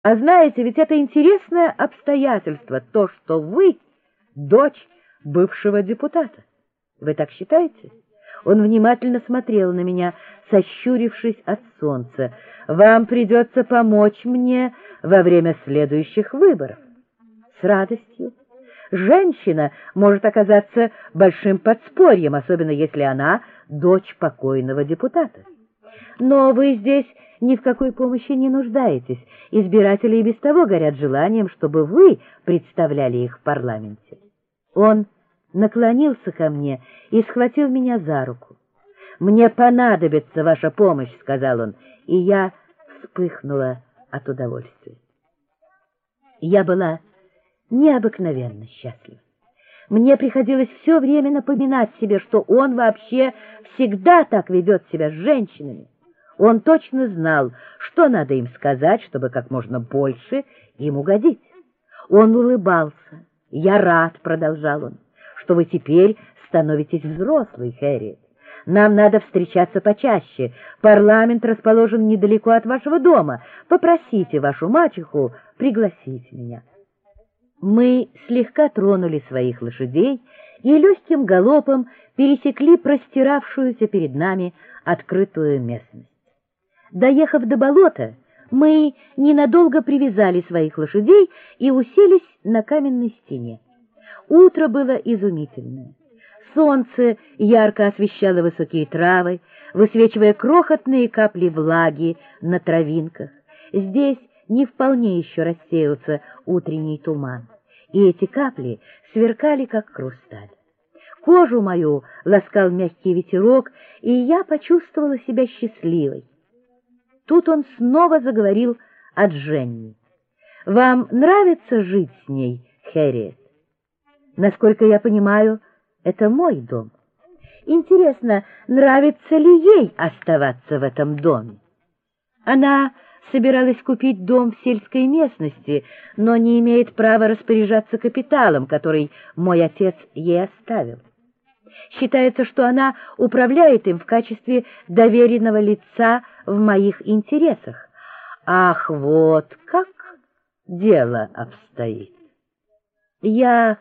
А знаете, ведь это интересное обстоятельство, то, что вы дочь бывшего депутата. Вы так считаете? Он внимательно смотрел на меня, сощурившись от солнца. Вам придется помочь мне во время следующих выборов. С радостью. Женщина может оказаться большим подспорьем, особенно если она дочь покойного депутата. Но вы здесь ни в какой помощи не нуждаетесь. Избиратели и без того горят желанием, чтобы вы представляли их в парламенте. Он наклонился ко мне и схватил меня за руку. «Мне понадобится ваша помощь», — сказал он, и я вспыхнула от удовольствия. Я была необыкновенно счастлива. Мне приходилось все время напоминать себе, что он вообще всегда так ведет себя с женщинами. Он точно знал, что надо им сказать, чтобы как можно больше им угодить. Он улыбался. «Я рад», — продолжал он, — «что вы теперь становитесь взрослой, Хэрриет. Нам надо встречаться почаще. Парламент расположен недалеко от вашего дома. Попросите вашу мачеху пригласить меня». Мы слегка тронули своих лошадей и легким галопом пересекли простиравшуюся перед нами открытую местность. Доехав до болота, мы ненадолго привязали своих лошадей и уселись на каменной стене. Утро было изумительное. Солнце ярко освещало высокие травы, высвечивая крохотные капли влаги на травинках. Здесь не вполне еще рассеялся утренний туман, и эти капли сверкали, как хрусталь. Кожу мою ласкал мягкий ветерок, и я почувствовала себя счастливой. Тут он снова заговорил о Дженни. «Вам нравится жить с ней, Хэрриет? Насколько я понимаю, это мой дом. Интересно, нравится ли ей оставаться в этом доме? Она собиралась купить дом в сельской местности, но не имеет права распоряжаться капиталом, который мой отец ей оставил. Считается, что она управляет им в качестве доверенного лица в моих интересах. Ах, вот как дело обстоит! Я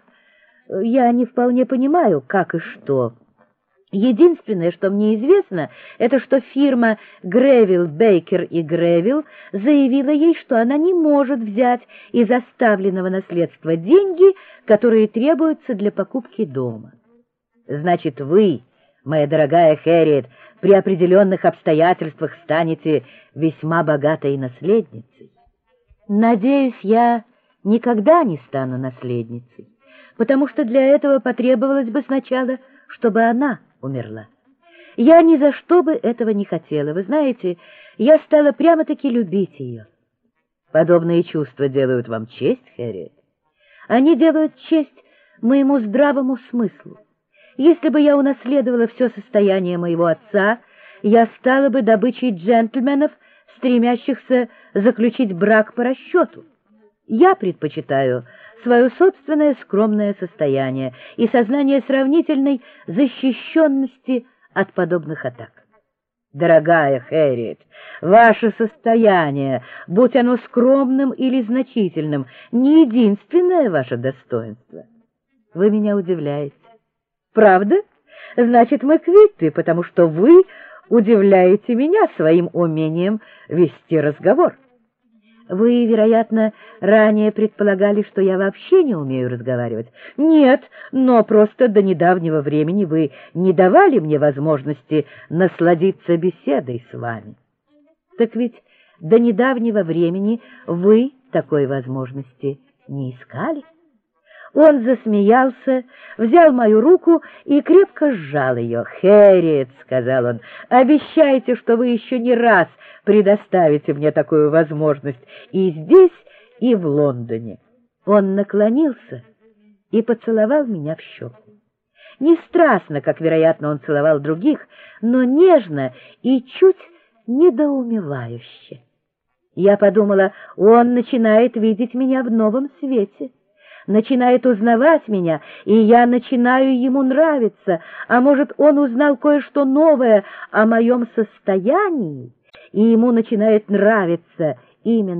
не вполне понимаю, как и что. Единственное, что мне известно, это что фирма Гревилл, Бейкер и Гревилл заявила ей, что она не может взять из оставленного наследства деньги, которые требуются для покупки дома. Значит, вы, моя дорогая Хэрриет, при определенных обстоятельствах станете весьма богатой наследницей. Надеюсь, я никогда не стану наследницей, потому что для этого потребовалось бы сначала, чтобы она умерла. Я ни за что бы этого не хотела. Вы знаете, я стала прямо-таки любить ее. Подобные чувства делают вам честь, Хэрриет? Они делают честь моему здравому смыслу. Если бы я унаследовала все состояние моего отца, я стала бы добычей джентльменов, стремящихся заключить брак по расчету. Я предпочитаю свое собственное скромное состояние и сознание сравнительной защищенности от подобных атак. Дорогая Хэрриет, ваше состояние, будь оно скромным или значительным, не единственное ваше достоинство. Вы меня удивляете. Правда? Значит, мы квиты, потому что вы удивляете меня своим умением вести разговор. Вы, вероятно, ранее предполагали, что я вообще не умею разговаривать. Нет, но просто до недавнего времени вы не давали мне возможности насладиться беседой с вами. Так ведь до недавнего времени вы такой возможности не искали. Он засмеялся, взял мою руку и крепко сжал ее. «Хэрриет», — сказал он, — «обещайте, что вы еще не раз предоставите мне такую возможность и здесь, и в Лондоне». Он наклонился и поцеловал меня в щеку. Не страстно, как, вероятно, он целовал других, но нежно и чуть недоумевающе. Я подумала, он начинает видеть меня в новом свете. Начинает узнавать меня, и я начинаю ему нравиться, а может, он узнал кое-что новое о моем состоянии, и ему начинает нравиться именно